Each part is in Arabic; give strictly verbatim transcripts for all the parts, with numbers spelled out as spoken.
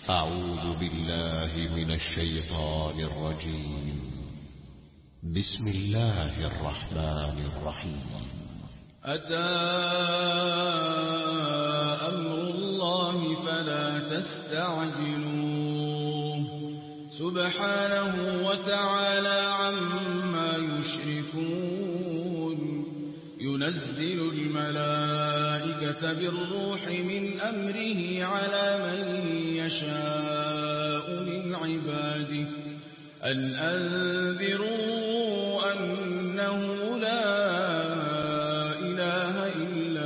أعوذ بالله من الشيطان الرجيم. بسم الله الرحمن الرحيم. أتى أمر الله فلا تستعجلوه سبحانه وتعالى عما يشركون. ينزل الملائكة بالروح من أمره على من يشاء من عباده أن أنذروا أنه لا إله إلا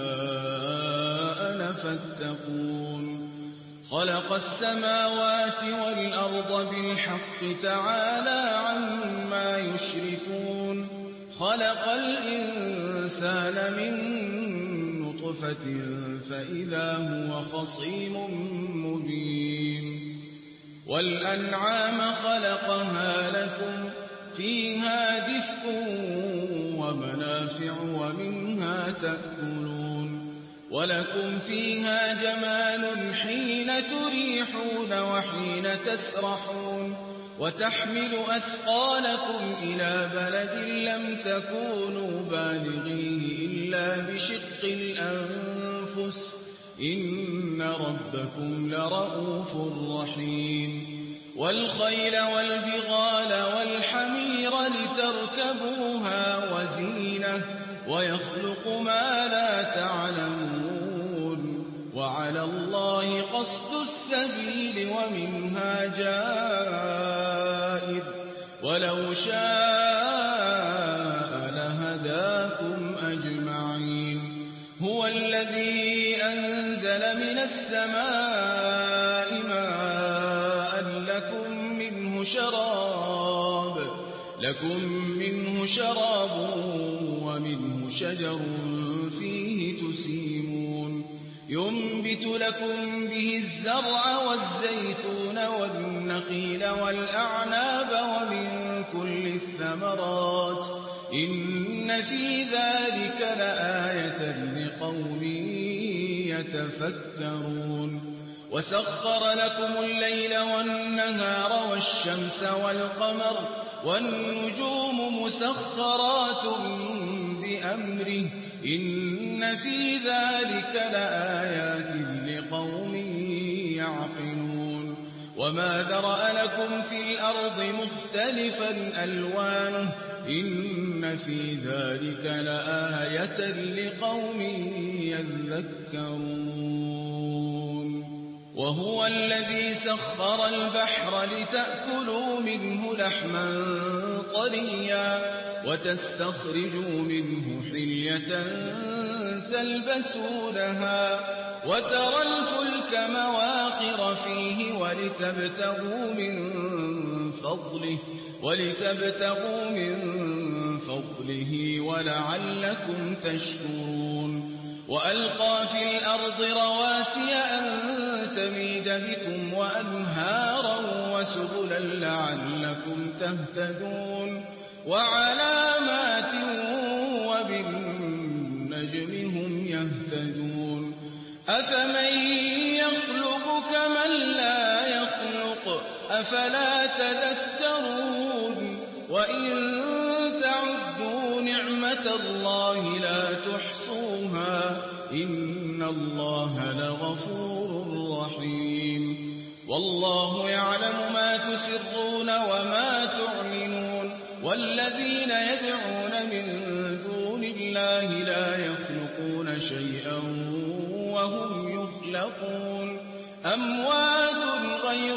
أنا فاتقون. خلق السماوات والأرض بالحق تعالى عما يشركون. خلق الإنسان من نطفة فإذا هو خصيم مبين. والأنعام خلقها لكم فيها دفء ومنافع ومنها تأكلون. ولكم فيها جمال حين تريحون وحين تسرحون. وتحمل أثقالكم إلى بلد لم تكونوا بالغيه إلا بشق الأنفس إن ربكم لرؤوف رحيم. والخيل والبغال والحمير لتركبوها وزينة ويخلق ما لا تعلمون. وعلى الله قصد السبيل ومنها جائر ولو شاء لهداكم أجمعين. هو الذي أنزل من السماء ماء لكم منه شراب لكم منه شراب ومنه شجر فيه تسيمون. ينبت لكم به الزرع والزيتون والنخيل والأعناب ومن كل الثمرات إن في ذلك لآية لقوم يتفكرون. وسخر لكم الليل والنهار والشمس والقمر والنجوم مسخرات بأمره إن في ذلك لآيات لقوم يعقلون. وما ذرأ لكم في الأرض مختلفا ألوانه إن في ذلك لآية لقوم يذكرون. وهو الذي سخر البحر لتأكلوا منه لحما طريا وتستخرجوا منه حلية تلبسونها وترى الفلك مواخر فيه ولتبتغوا من فضله ولتبتغوا من فضله ولعلكم تشكرون. وألقى في الأرض رواسي أن تميد بكم وأنهارا وسبلا لعلكم تهتدون. وعلامات وبالنجم هم يهتدون. أفمن يخلق كمن لا يخلق أفلا تذكرون. وإن تعدوا نعمة الله لا تحصوها إن الله لغفور رحيم. والله يعلم ما تسرون وما تعلنون. والذين يدعون من دون الله لا يخلقون شيئا وهم يخلقون. أموات غير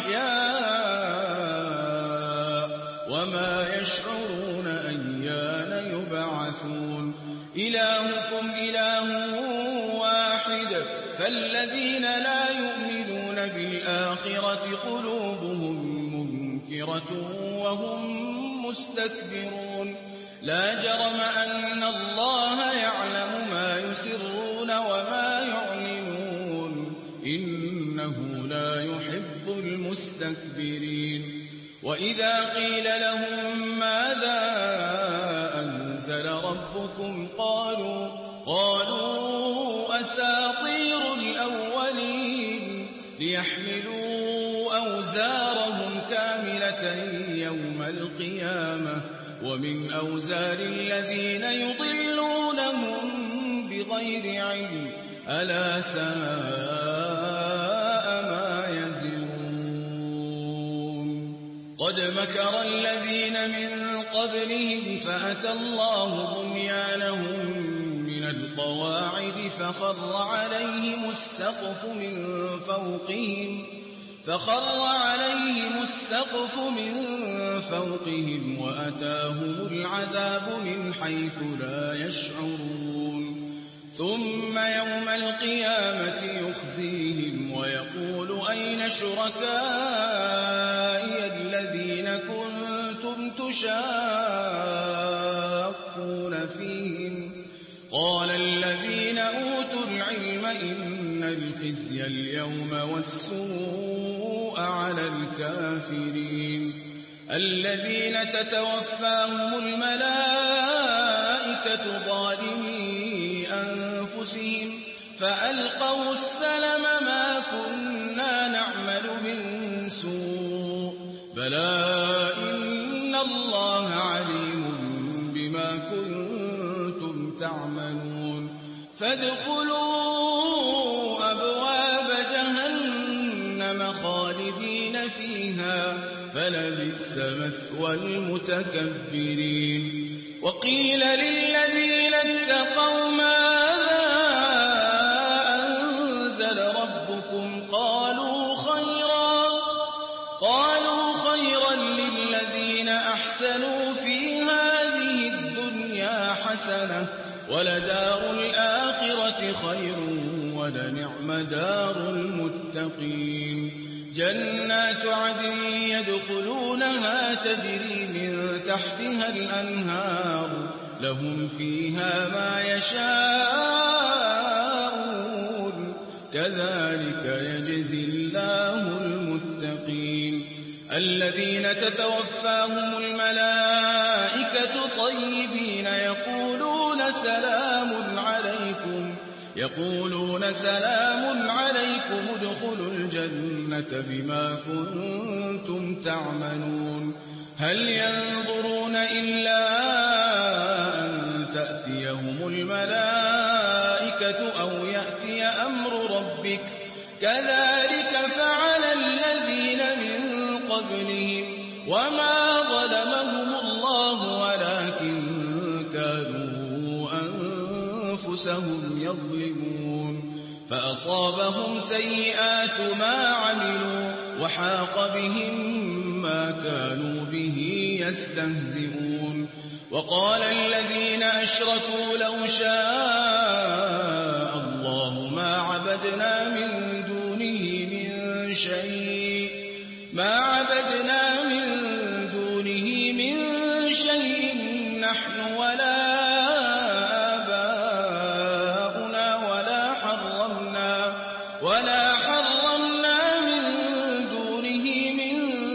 أحياء وما يشعرون أيان يبعثون. إلهكم إله واحد فالذين لا يؤمنون بالآخرة قلوبهم منكرة وهم مستكبرون. لا جرم أن الله يعلم ما يسرون وما يعلنون إنه لا يحب المستكبرين. وإذا قيل لهم ماذا أنزل ربكم قالوا قالوا أساطير الأولين ليحملوا أوزارهم كاملة يوم القيامة ومن أوزار الذين يضلونهم بغير علم ألا ساء ما يزرون قد مكر الذين من قبلهم فأتى الله بنيانهم من القواعد فخر عليهم السقف من فوقهم فخر عليهم السقف من فوقهم وأتاهم العذاب من حيث لا يشعرون ثم يوم القيامة يخزيهم ويقول أين شركائي الذين كنتم تشاقون فيهم قال الذين أوتوا العلم إن الخزي اليوم والسوء على الكافرين الذين تتوفاهم الملائكة ظالمي أنفسهم فألقوا السلم ما كنا نعمل من سوء بلى إن الله عليم بما كنتم تعملون فادخلوا أبواب جهنم خالدين فيها فلبئس مثوى المتكبرين وقيل للذين اتقوا ماذا أنزل ربكم قالوا خيرا قالوا خيرا للذين أحسنوا في هذه الدنيا حسنة ولدار الآخرة خير ولنعم دار المتقين جنات عدن يدخلونها تجري من تحتها الأنهار لهم فيها ما يشاءون كذلك يجزي الله المتقين الذين تتوفاهم الملائكة طيبين يقولون سلام عليكم يقولون سلام عليكم ادخلوا الجنة بما كنتم تعملون هل ينظرون إلا أن تأتيهم الملائكة أو يأتي أمر ربك كذلك فعل الذين من قبلهم وما ظلمهم الله ولكن كانوا أنفسهم يظلمون فأصابهم سيئات ما عملوا وحاق بهم ما كانوا به يستهزئون وقال الذين أشركوا لو شاء الله ما عبدنا من دونه من شيء ما عبدنا من دونه من شيء نحن ولا آباؤنا ولا حرمنا ولا حرمنا من دونه من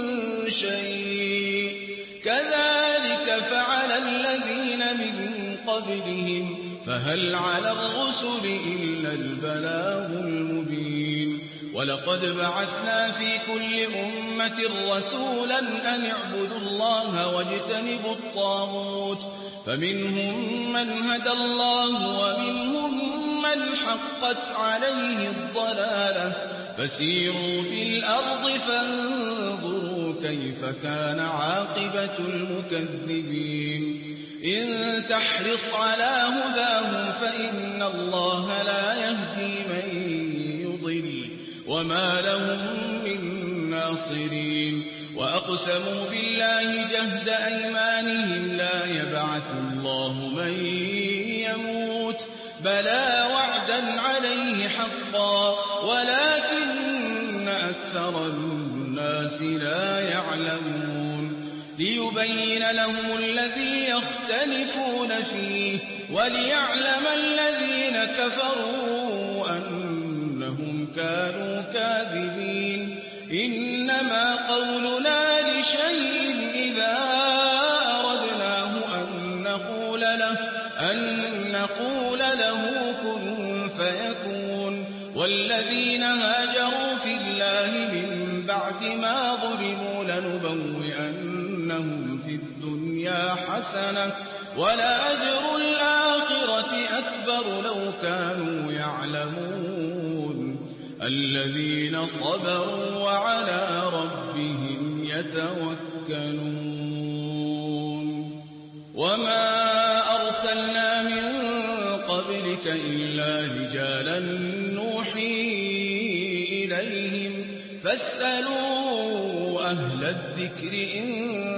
شيء كذلك فعل الذين من قبلهم فهل على الرسل إلا البلاغ المبين ولقد بعثنا في كل أمة رسولا أن اعبدوا الله واجتنبوا الطاغوت فمنهم من هدى الله ومنهم من حقت عليه الضلالة فسيروا في الأرض فانظروا كيف كان عاقبة المكذبين إن تحرص على هداهم فإن الله لا يهدي من يضل وما لهم من ناصرين وأقسموا بالله جهد أيمانهم لا يبعث الله من يموت بلى وعدا عليه حقا ولكن أكثر الناس لا يعلمون ليبين لهم الذي يختلفون فيه وليعلم الذين كفروا أنهم كانوا كاذبين إنما قولنا لشيء إذا أردناه أن نقول له أن نقول له كن فيكون والذين هاجروا في بالله من بعد ما ظلموا لنبوئنهم في الدنيا حسنة ولأجر الآخرة أكبر لو كانوا يعلمون الذين صبروا وعلى ربهم يتوكلون وما أرسلنا من قبلك إلا رجالا نوحي إليهم فاسألوا أهل الذكر إن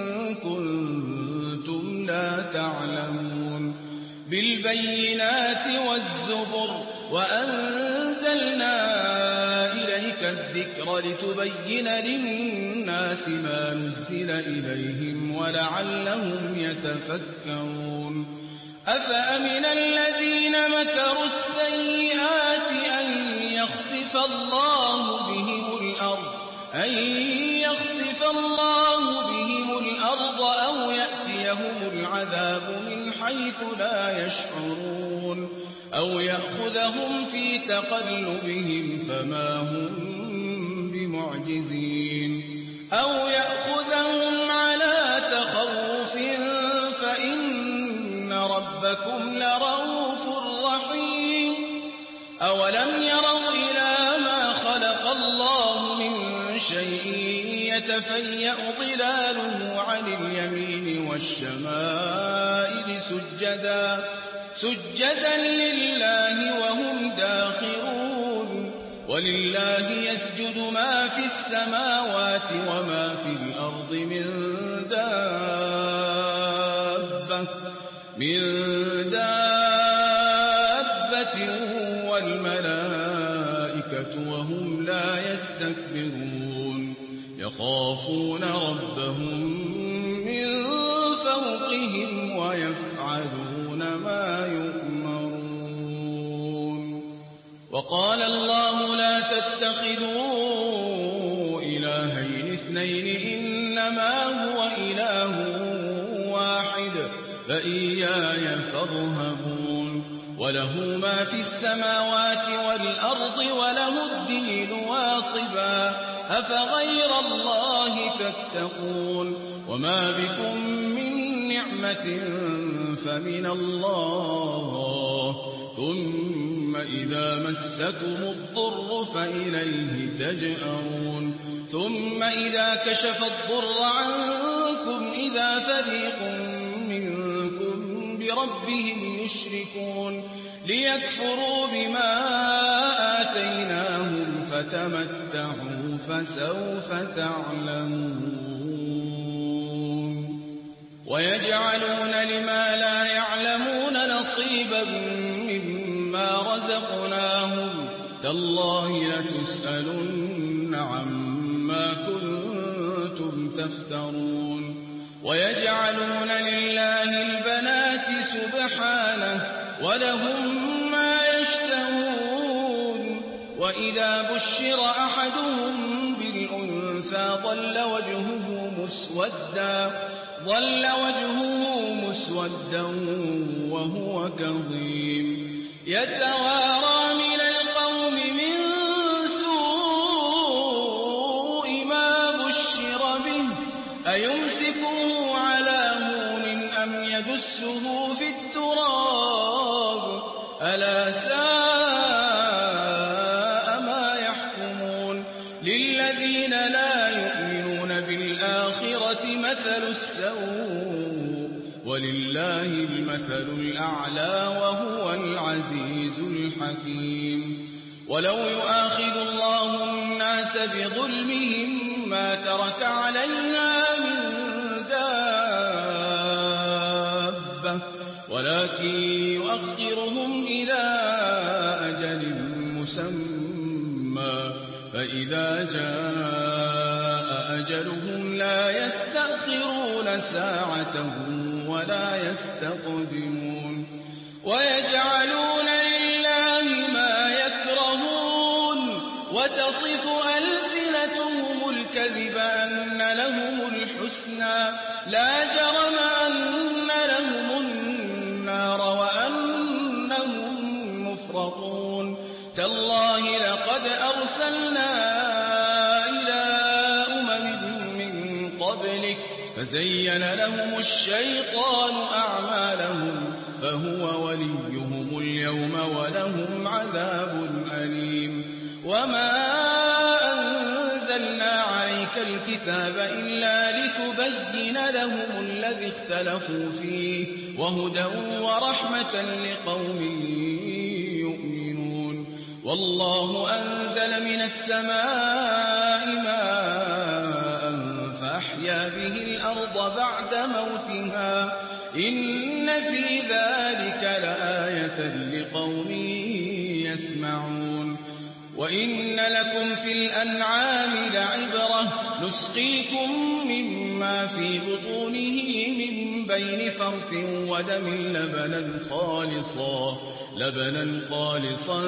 كنتم لا تعلمون بالبينات والزبر وأنزلنا إليك الذكر لتبين للناس ما نزل إليهم ولعلهم يتفكرون أفأمن الذين مكروا السيئات أن يخسف الله بهم الأرض أن يخسف الله بهم الأرض أو يأتيهم العذاب من حيث لا يشعرون أو يأخذهم في تقلبهم فما هم بمعجزين أو يأخذهم على تخوف فإن ربكم لرؤوف رحيم أولم يروا إلى ما خلق الله من شيء يتفيأ ظلاله عن اليمين والشمائل سجدا سجدا لله وهم داخرون ولله يسجد ما في السماوات وما في الأرض من دابة من دابة والملائكة وهم لا يستكبرون يخافون ربهم من فوقهم ويفعلون ما يؤمرون وقال الله لا تتخذوا إلهين اثنين إنما هو إله واحد فإياي فارهبون وله ما في السماوات والأرض وله الدين واصبا أفغير الله تتقون وما بكم من نعمة فمن الله ثم إذا مسكم الضر فإليه تجأرون ثم إذا كشف الضر عنكم إذا فريق منكم بربهم يشركون ليكفروا بما آتيناهم فتمتعوا فسوف تعلمون ويجعلون لما لا يعلمون نصيبا مما رزقناهم تالله لتسألن عما كنتم تفترون ويجعلون لله البنات سبحانه ولهم ما يشتهون وإذا بشر أحدهم بالأنثى ظل وجهه مسودا ظل وجهه مسودا وهو كظيم يتوارى من القوم من سوء ما بشر به أيمسكه على هون أم يدسه في التراب ألا ساء ما يحكمون للذين لا يؤمنون بالآخرة مثل السوء ولله المثل الأعلى وهو العزيز الحكيم ولو يؤاخذ الله الناس بظلمهم ما ترك عليها من دابة ولكن يؤخرهم إلى أجل مسمى فإذا جاء أجلهم لا يستأخرون ساعة ولا يستقدمون ويجعلون لله ما يكرهون وتصف ألسنتهم الكذب أن لهم الحسنى لا جرم أن لهم النار وأنهم مفرطون تالله لقد أرسلنا فزين لهم الشيطان أعمالهم فهو وليهم اليوم ولهم عذاب أليم وما أنزلنا عليك الكتاب إلا لتبين لهم الذي اختلفوا فيه وهدى ورحمة لقوم يؤمنون والله أنزل من السماء ماء فأحيا به الأرض بعد موتها إن في ذلك لآية لقوم يسمعون وإن لكم في الأنعام لعبرة نسقيكم مما في بطونه من بين فرث ودم لبنا خالصا لبنا خالصا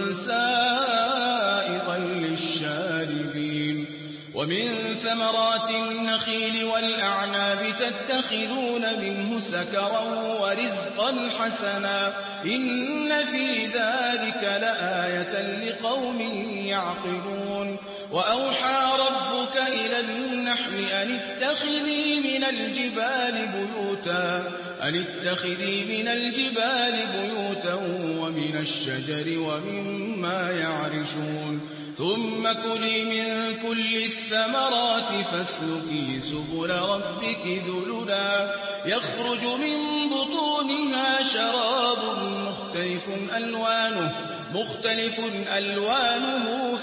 سائغا للشاربين ومن ثمرات النخيل والأعناب تتخذون منه سكرا ورزقا حسنا إن في ذلك لآية لقوم يعقلون وأوحى ربك إلى النحل أن اتخذي من الجبال بيوتا أن اتخذي من الجبال بيوتا ومن الشجر ومما يعرشون ثم كلي من كل الثمرات فاسلكي سبل ربك ذللا يخرج من بطونها شراب مختلف ألوانه مختلف ألوانه